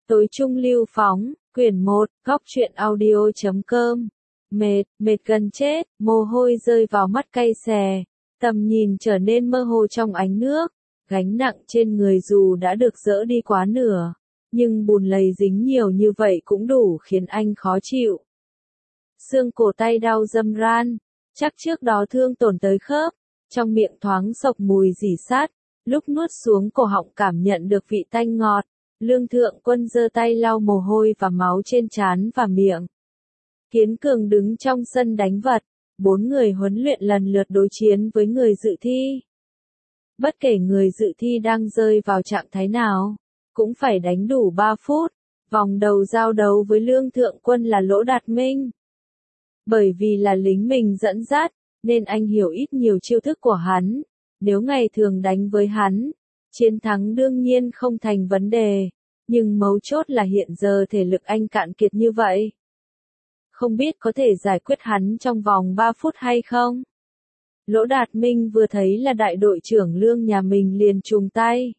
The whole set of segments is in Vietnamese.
Tối trung lưu phóng, quyển 1, góc truyện audio.com. Mệt gần chết, mồ hôi rơi vào mắt cay xè, tầm nhìn trở nên mơ hồ trong ánh nước, gánh nặng trên người dù đã được dỡ đi quá nửa, nhưng bùn lầy dính nhiều như vậy cũng đủ khiến anh khó chịu. Xương cổ tay đau râm ran, chắc trước đó thương tổn tới khớp, trong miệng thoáng xộc mùi rỉ sắt, lúc nuốt xuống cổ họng cảm nhận được vị tanh ngọt. Lương Thượng Quân giơ tay lau mồ hôi và máu trên trán và miệng. Kiến Cường đứng trong sân đánh vật, 4 người huấn luyện lần lượt đối chiến với người dự thi. Bất kể người dự thi đang rơi vào trạng thái nào, cũng phải đánh đủ 3 phút. Vòng đầu giao đấu với Lương Thượng Quân là Lỗ Đạt Minh. Bởi vì là lính mình dẫn dắt, nên anh hiểu ít nhiều chiêu thức của hắn. Nếu ngày thường đánh với hắn, chiến thắng đương nhiên không thành vấn đề, nhưng mấu chốt là hiện giờ thể lực anh cạn kiệt như vậy. Không biết có thể giải quyết hắn trong vòng 3 phút hay không? Lỗ Đạt Minh vừa thấy là đại đội trưởng Lương nhà mình liền trùng tay.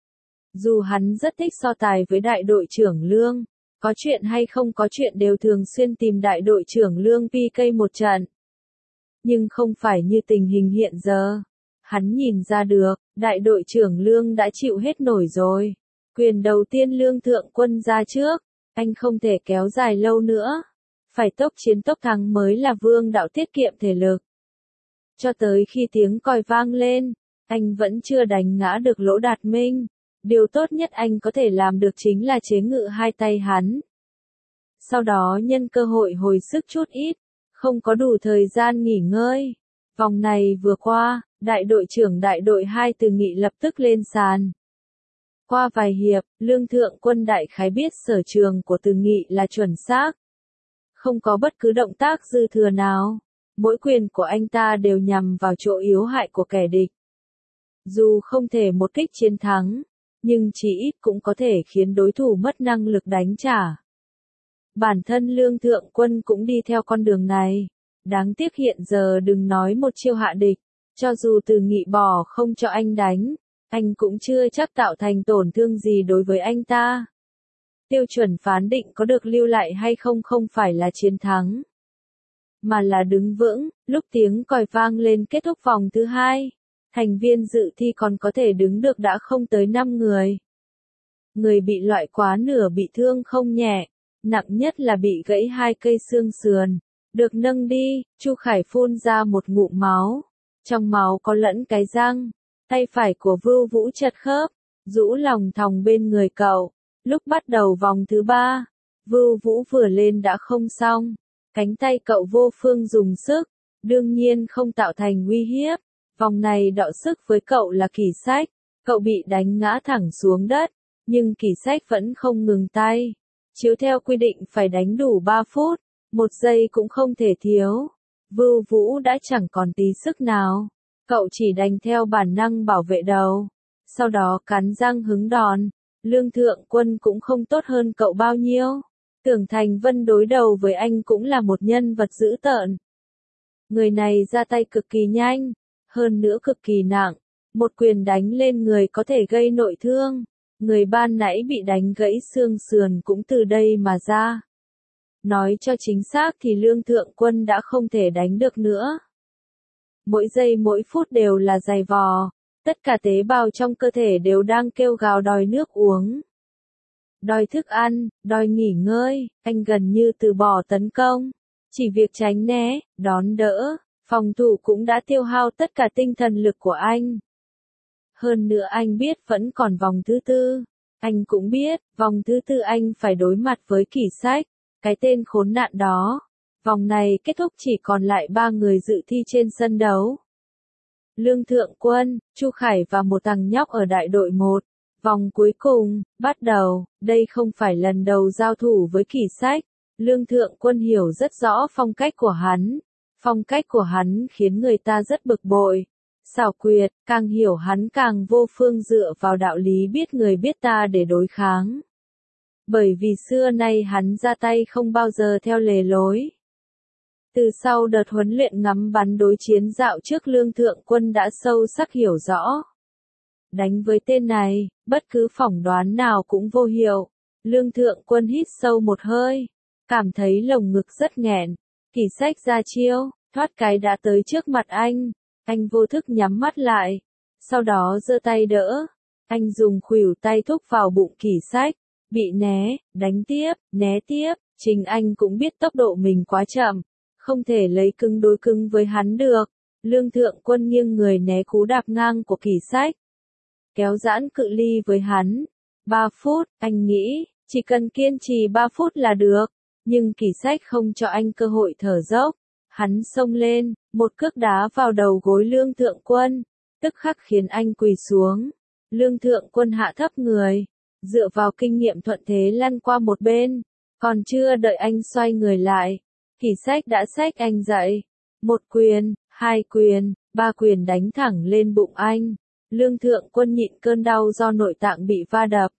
Dù hắn rất thích so tài với đại đội trưởng Lương, có chuyện hay không có chuyện đều thường xuyên tìm đại đội trưởng Lương PK một trận. Nhưng không phải như tình hình hiện giờ. Hắn nhìn ra được, đại đội trưởng Lương đã chịu hết nổi rồi. Quyền đầu tiên Lương Thượng Quân ra trước, anh không thể kéo dài lâu nữa. Phải tốc chiến tốc thắng mới là vương đạo tiết kiệm thể lực. Cho tới khi tiếng còi vang lên, anh vẫn chưa đánh ngã được Lỗ Đạt Minh. Điều tốt nhất anh có thể làm được chính là chế ngự hai tay hắn. Sau đó nhân cơ hội hồi sức chút ít, không có đủ thời gian nghỉ ngơi. Vòng này vừa qua, đại đội trưởng đại đội 2 Từ Nghị lập tức lên sàn. Qua vài hiệp, Lương Thượng Quân đại khái biết sở trường của Từ Nghị là chuẩn xác. Không có bất cứ động tác dư thừa nào. Mỗi quyền của anh ta đều nhằm vào chỗ yếu hại của kẻ địch. Dù không thể một kích chiến thắng, nhưng chỉ ít cũng có thể khiến đối thủ mất năng lực đánh trả. Bản thân Lương Thượng Quân cũng đi theo con đường này. Đáng tiếc hiện giờ đừng nói một chiêu hạ địch, cho dù Từ Nghị bỏ không cho anh đánh, anh cũng chưa chắc tạo thành tổn thương gì đối với anh ta. Tiêu chuẩn phán định có được lưu lại hay không không phải là chiến thắng, mà là đứng vững. Lúc tiếng còi vang lên kết thúc vòng thứ 2, thành viên dự thi còn có thể đứng được đã không tới 5 người. Người bị loại quá nửa bị thương không nhẹ, nặng nhất là bị gãy 2 cây xương sườn. Được nâng đi, Chu Khải phun ra một ngụm máu. Trong máu có lẫn cái răng. Tay phải của Vưu Vũ chật khớp, rũ lòng thòng bên người cậu. Lúc bắt đầu vòng thứ 3, Vưu Vũ vừa lên đã không xong. Cánh tay cậu vô phương dùng sức, đương nhiên không tạo thành uy hiếp. Vòng này đọ sức với cậu là Kỷ Sách. Cậu bị đánh ngã thẳng xuống đất, nhưng Kỷ Sách vẫn không ngừng tay. Chiếu theo quy định phải đánh đủ 3 phút. 1 giây cũng không thể thiếu. Vưu Vũ đã chẳng còn tí sức nào. Cậu chỉ đành theo bản năng bảo vệ đầu. Sau đó cắn răng hứng đòn. Lương Thượng Quân cũng không tốt hơn cậu bao nhiêu. Tưởng Thành Vân đối đầu với anh cũng là một nhân vật dữ tợn. Người này ra tay cực kỳ nhanh, hơn nữa cực kỳ nặng. Một quyền đánh lên người có thể gây nội thương. Người ban nãy bị đánh gãy xương sườn cũng từ đây mà ra. Nói cho chính xác thì Lương Thượng Quân đã không thể đánh được nữa. Mỗi giây mỗi phút đều là giày vò, tất cả tế bào trong cơ thể đều đang kêu gào đòi nước uống. Đòi thức ăn, đòi nghỉ ngơi, anh gần như từ bỏ tấn công. Chỉ việc tránh né, đón đỡ, phòng thủ cũng đã tiêu hao tất cả tinh thần lực của anh. Hơn nữa anh biết vẫn còn vòng thứ 4. Anh cũng biết, vòng thứ 4 anh phải đối mặt với Kỷ Sách. Cái tên khốn nạn đó. Vòng này kết thúc chỉ còn lại 3 người dự thi trên sân đấu. Lương Thượng Quân, Chu Khải và một thằng nhóc ở đại đội 1. Vòng cuối cùng, bắt đầu. Đây không phải lần đầu giao thủ với Kỷ Sách. Lương Thượng Quân hiểu rất rõ phong cách của hắn. Phong cách của hắn khiến người ta rất bực bội. Xảo quyệt, càng hiểu hắn càng vô phương dựa vào đạo lý biết người biết ta để đối kháng. Bởi vì xưa nay hắn ra tay không bao giờ theo lề lối. Từ sau đợt huấn luyện ngắm bắn đối chiến dạo trước Lương Thượng Quân đã sâu sắc hiểu rõ. Đánh với tên này, bất cứ phỏng đoán nào cũng vô hiệu. Lương Thượng Quân hít sâu một hơi, cảm thấy lồng ngực rất nghẹn. Kỷ Sách ra chiêu, thoát cái đã tới trước mặt anh vô thức nhắm mắt lại, sau đó giơ tay đỡ, anh dùng khuỷu tay thúc vào bụng Kỷ Sách, bị đánh tiếp, né tiếp, chính anh cũng biết tốc độ mình quá chậm, không thể lấy cứng đối cứng với hắn được. Lương Thượng Quân nghiêng người né cú đạp ngang của Kỷ Sách, kéo giãn cự ly với hắn. 3 phút, anh nghĩ, chỉ cần kiên trì 3 phút là được, nhưng Kỷ Sách không cho anh cơ hội thở dốc. Hắn xông lên, một cước đá vào đầu gối Lương Thượng Quân, tức khắc khiến anh quỳ xuống. Lương Thượng Quân hạ thấp người, dựa vào kinh nghiệm thuận thế lăn qua một bên, còn chưa đợi anh xoay người lại, Kỷ Sách đã xách anh dậy. 1 quyền, 2 quyền, 3 quyền đánh thẳng lên bụng anh. Lương Thượng Quân nhịn cơn đau do nội tạng bị va đập.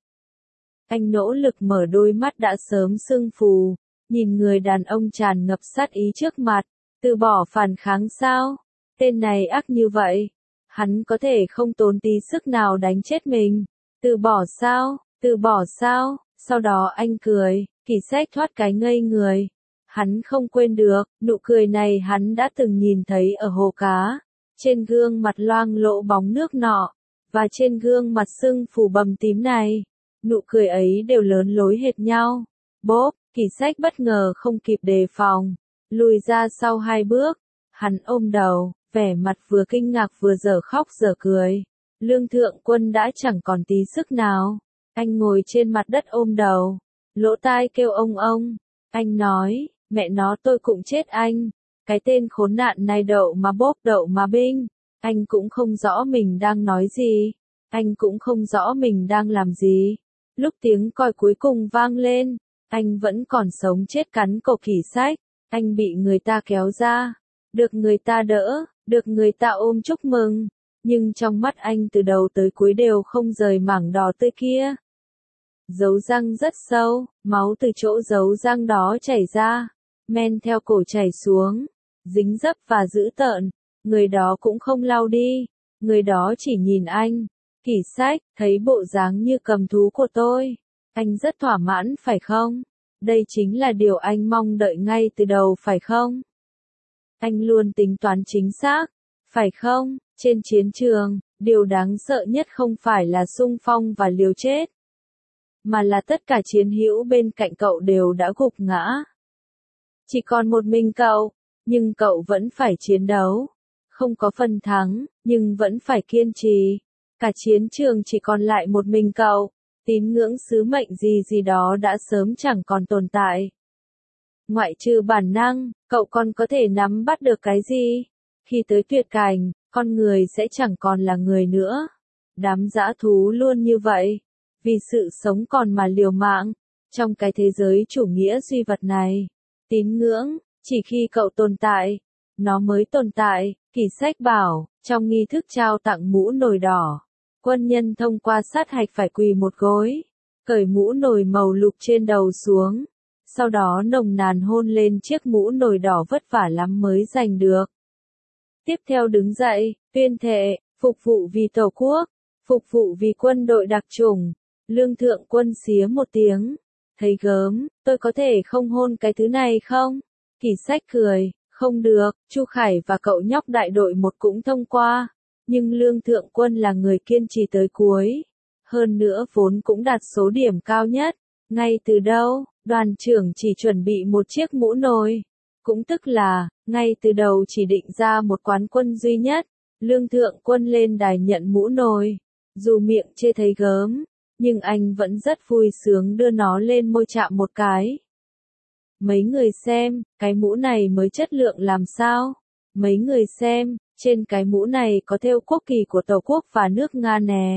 Anh nỗ lực mở đôi mắt đã sớm sưng phù, nhìn người đàn ông tràn ngập sát ý trước mặt, từ bỏ phản kháng sao? Tên này ác như vậy, hắn có thể không tốn tí sức nào đánh chết mình. Từ bỏ sao? Từ bỏ sao? Sau đó anh cười, Kỷ Sách thoát cái ngây người. Hắn không quên được, nụ cười này hắn đã từng nhìn thấy ở hồ cá, trên gương mặt loang lỗ bóng nước nọ, và trên gương mặt sưng phù bầm tím này. Nụ cười ấy đều lớn lối hệt nhau. Bốp, Kỷ Sách bất ngờ không kịp đề phòng, lùi ra sau 2 bước. Hắn ôm đầu, vẻ mặt vừa kinh ngạc vừa dở khóc dở cười. Lương Thượng Quân đã chẳng còn tí sức nào. Anh ngồi trên mặt đất ôm đầu, lỗ tai kêu ông. Anh nói, mẹ nó tôi cũng chết anh. Cái tên khốn nạn này đậu mà bốp đậu mà binh. Anh cũng không rõ mình đang nói gì. Anh cũng không rõ mình đang làm gì. Lúc tiếng còi cuối cùng vang lên, anh vẫn còn sống chết cắn cổ Kỷ Sách. Anh bị người ta kéo ra, được người ta đỡ, được người ta ôm chúc mừng. Nhưng trong mắt anh từ đầu tới cuối đều không rời mảng đỏ tươi kia. Dấu răng rất sâu, máu từ chỗ dấu răng đó chảy ra, men theo cổ chảy xuống, dính dấp và dữ tợn. Người đó cũng không lau đi, người đó chỉ nhìn anh. Kỷ Sách, thấy bộ dáng như cầm thú của tôi, anh rất thỏa mãn phải không? Đây chính là điều anh mong đợi ngay từ đầu phải không? Anh luôn tính toán chính xác, phải không? Trên chiến trường, điều đáng sợ nhất không phải là xung phong và liều chết, mà là tất cả chiến hữu bên cạnh cậu đều đã gục ngã. Chỉ còn một mình cậu, nhưng cậu vẫn phải chiến đấu. Không có phần thắng, nhưng vẫn phải kiên trì. Cả chiến trường chỉ còn lại một mình cậu. Tín ngưỡng sứ mệnh gì gì đó đã sớm chẳng còn tồn tại. Ngoại trừ bản năng, cậu còn có thể nắm bắt được cái gì? Khi tới tuyệt cảnh, con người sẽ chẳng còn là người nữa. Đám dã thú luôn như vậy. Vì sự sống còn mà liều mạng. Trong cái thế giới chủ nghĩa duy vật này, tín ngưỡng, chỉ khi cậu tồn tại, nó mới tồn tại. Kỷ Sách bảo, trong nghi thức trao tặng mũ nồi đỏ, quân nhân thông qua sát hạch phải quỳ một gối, cởi mũ nồi màu lục trên đầu xuống, sau đó nồng nàn hôn lên chiếc mũ nồi đỏ vất vả lắm mới giành được. Tiếp theo đứng dậy, tuyên thệ, phục vụ vì Tổ quốc, phục vụ vì quân đội đặc chủng. Lương Thượng Quân xía một tiếng, thấy gớm, tôi có thể không hôn cái thứ này không? Kỷ Sách cười, không được, Chu Khải và cậu nhóc đại đội 1 cũng thông qua, nhưng Lương Thượng Quân là người kiên trì tới cuối. Hơn nữa vốn cũng đạt số điểm cao nhất. Ngay từ đâu, đoàn trưởng chỉ chuẩn bị một chiếc mũ nồi. Cũng tức là, ngay từ đầu chỉ định ra một quán quân duy nhất. Lương Thượng Quân lên đài nhận mũ nồi. Dù miệng chê thấy gớm, nhưng anh vẫn rất vui sướng đưa nó lên môi chạm một cái. Mấy người xem, cái mũ này mới chất lượng làm sao? Mấy người xem, trên cái mũ này có thêu quốc kỳ của Tổ quốc và nước Nga nè.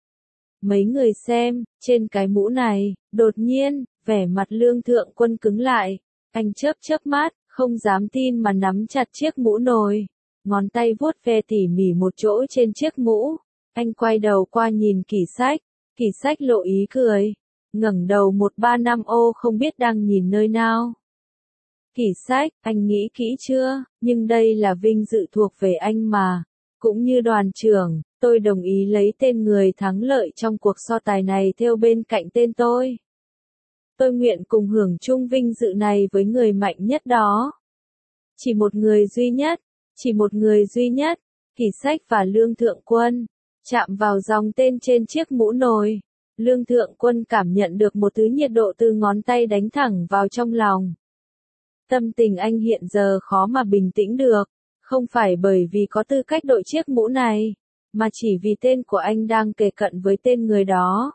Mấy người xem, trên cái mũ này, đột nhiên, vẻ mặt Lương Thượng Quân cứng lại. Anh chớp chớp mắt, không dám tin mà nắm chặt chiếc mũ nồi. Ngón tay vuốt ve tỉ mỉ một chỗ trên chiếc mũ. Anh quay đầu qua nhìn Kỷ Sách. Kỷ Sách lộ ý cười, ngẩng đầu 135 ô không biết đang nhìn nơi nào. Kỷ Sách, anh nghĩ kỹ chưa? Nhưng đây là vinh dự thuộc về anh mà. Cũng như đoàn trưởng, tôi đồng ý lấy tên người thắng lợi trong cuộc so tài này theo bên cạnh tên tôi. Tôi nguyện cùng hưởng chung vinh dự này với người mạnh nhất đó. Chỉ một người duy nhất, chỉ một người duy nhất, Kỷ Sách và Lương Thượng Quân, chạm vào dòng tên trên chiếc mũ nồi. Lương Thượng Quân cảm nhận được một thứ nhiệt độ từ ngón tay đánh thẳng vào trong lòng. Tâm tình anh hiện giờ khó mà bình tĩnh được, không phải bởi vì có tư cách đội chiếc mũ này, mà chỉ vì tên của anh đang kề cận với tên người đó.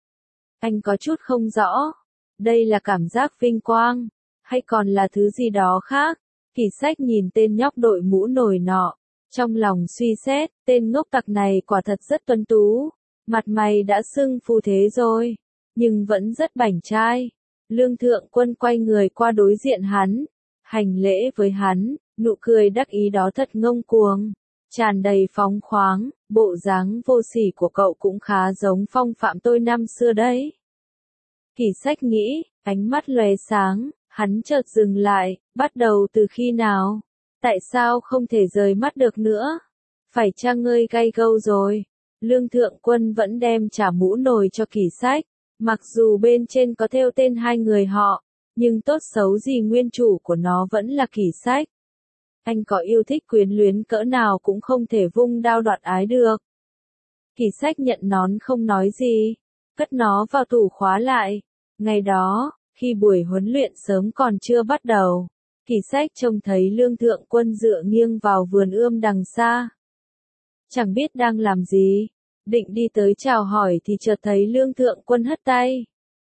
Anh có chút không rõ, đây là cảm giác vinh quang, hay còn là thứ gì đó khác. Kỷ Sách nhìn tên nhóc đội mũ nồi nọ, trong lòng suy xét, tên ngốc tặc này quả thật rất tuấn tú, mặt mày đã sưng phù thế rồi, nhưng vẫn rất bảnh trai. Lương Thượng Quân quay người qua đối diện hắn, hành lễ với hắn, nụ cười đắc ý đó thật ngông cuồng, tràn đầy phóng khoáng, bộ dáng vô sỉ của cậu cũng khá giống Phong Phạm tôi năm xưa đấy. Kỷ Sách nghĩ, ánh mắt lóe sáng, hắn chợt dừng lại, bắt đầu từ khi nào? Tại sao không thể rời mắt được nữa? Phải chăng ngươi gay gâu rồi? Lương Thượng Quân vẫn đem trả mũ nồi cho Kỷ Sách, mặc dù bên trên có thêu tên hai người họ, nhưng tốt xấu gì nguyên chủ của nó vẫn là Kỷ Sách. Anh có yêu thích quyến luyến cỡ nào cũng không thể vung đao đoạt ái được. Kỷ Sách nhận nón không nói gì, cất nó vào tủ khóa lại. Ngày đó, khi buổi huấn luyện sớm còn chưa bắt đầu, Kỷ Sách trông thấy Lương Thượng Quân dựa nghiêng vào vườn ươm đằng xa. Chẳng biết đang làm gì, định đi tới chào hỏi thì chợt thấy Lương Thượng Quân hất tay.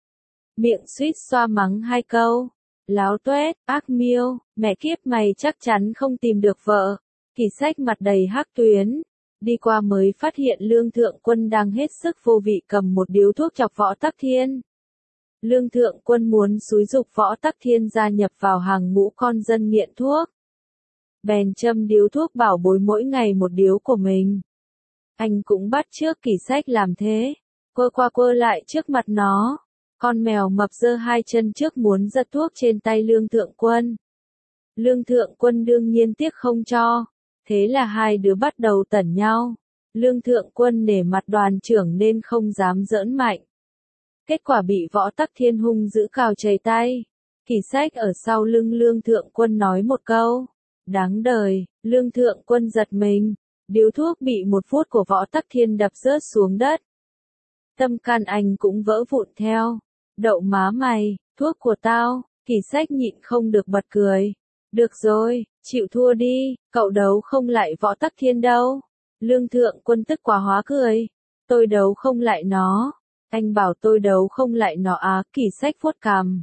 Miệng suýt xoa mắng hai câu. Láo tuét, ác miêu, mẹ kiếp mày chắc chắn không tìm được vợ. Kỷ Sách mặt đầy hắc tuyến. Đi qua mới phát hiện Lương Thượng Quân đang hết sức vô vị cầm một điếu thuốc chọc Võ Tắc Thiên. Lương Thượng Quân muốn xúi giục Võ Tắc Thiên gia nhập vào hàng ngũ con dân nghiện thuốc. Bèn châm điếu thuốc bảo bối mỗi ngày một điếu của mình. Anh cũng bắt chước Kỷ Sách làm thế, quơ qua quơ lại trước mặt nó. Con mèo mập giơ hai chân trước muốn giật thuốc trên tay Lương Thượng Quân. Lương Thượng Quân đương nhiên tiếc không cho, thế là hai đứa bắt đầu tẩn nhau. Lương Thượng Quân nể mặt đoàn trưởng nên không dám giỡn mạnh. Kết quả bị Võ Tắc Thiên hung dữ cào chảy tay. Kỷ Sách ở sau lưng Lương Thượng Quân nói một câu. Đáng đời, Lương Thượng Quân giật mình. Điếu thuốc bị một phút của Võ Tắc Thiên đập rớt xuống đất. Tâm can anh cũng vỡ vụn theo. Đậu má mày, thuốc của tao. Kỷ Sách nhịn không được bật cười. Được rồi, chịu thua đi, cậu đấu không lại Võ Tắc Thiên đâu. Lương Thượng Quân tức quá hóa cười. Tôi đấu không lại nó. Anh bảo tôi đấu không lại nó á. Kỷ Sách vuốt cằm.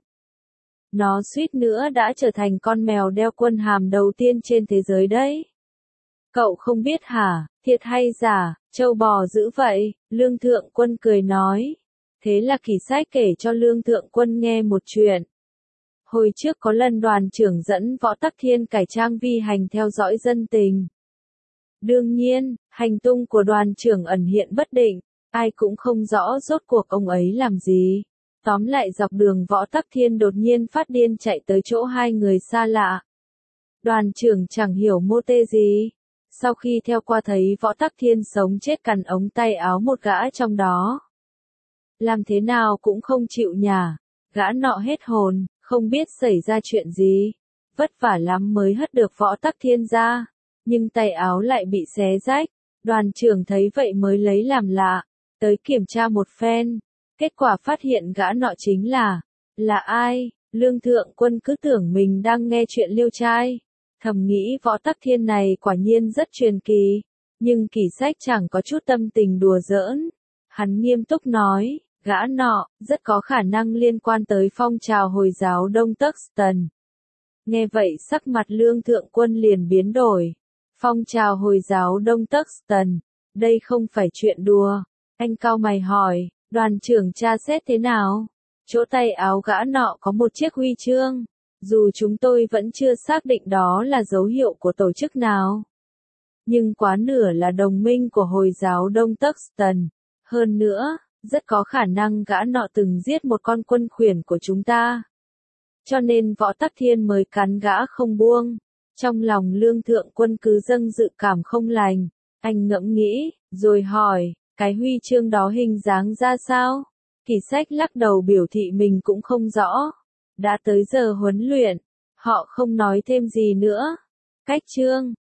Nó suýt nữa đã trở thành con mèo đeo quân hàm đầu tiên trên thế giới đấy. Cậu không biết hả, thiệt hay giả, trâu bò dữ vậy. Lương Thượng Quân cười nói. Thế là Kỷ Sách kể cho Lương Thượng Quân nghe một chuyện. Hồi trước có lần đoàn trưởng dẫn Võ Tắc Thiên cải trang vi hành theo dõi dân tình. Đương nhiên, hành tung của đoàn trưởng ẩn hiện bất định, ai cũng không rõ rốt cuộc ông ấy làm gì. Tóm lại dọc đường Võ Tắc Thiên đột nhiên phát điên chạy tới chỗ hai người xa lạ. Đoàn trưởng chẳng hiểu mô tê gì. Sau khi theo qua thấy Võ Tắc Thiên sống chết cằn ống tay áo một gã trong đó. Làm thế nào cũng không chịu nhả. Gã nọ hết hồn, không biết xảy ra chuyện gì. Vất vả lắm mới hất được Võ Tắc Thiên ra. Nhưng tay áo lại bị xé rách. Đoàn trưởng thấy vậy mới lấy làm lạ. Tới kiểm tra một phen. Kết quả phát hiện gã nọ chính là ai? Lương Thượng Quân cứ tưởng mình đang nghe chuyện liêu trai. Thầm nghĩ Võ Tắc Thiên này quả nhiên rất truyền kỳ. Nhưng Kỷ Sách chẳng có chút tâm tình đùa giỡn. Hắn nghiêm túc nói, gã nọ, rất có khả năng liên quan tới phong trào Hồi giáo Đông Tuxton. Nghe vậy sắc mặt Lương Thượng Quân liền biến đổi. Phong trào Hồi giáo Đông Tuxton, đây không phải chuyện đùa. Anh cau mày hỏi, đoàn trưởng tra xét thế nào? Chỗ tay áo gã nọ có một chiếc huy chương. Dù chúng tôi vẫn chưa xác định đó là dấu hiệu của tổ chức nào. Nhưng quá nửa là đồng minh của Hồi giáo Đông Tuxton. Hơn nữa, rất có khả năng gã nọ từng giết một con quân khuyển của chúng ta. Cho nên Võ Tắc Thiên mới cắn gã không buông. Trong lòng Lương Thượng Quân cứ dâng dự cảm không lành. Anh ngẫm nghĩ, rồi hỏi, cái huy chương đó hình dáng ra sao? Kỳ Sách lắc đầu biểu thị mình cũng không rõ. Đã tới giờ huấn luyện, họ không nói thêm gì nữa. Cách chương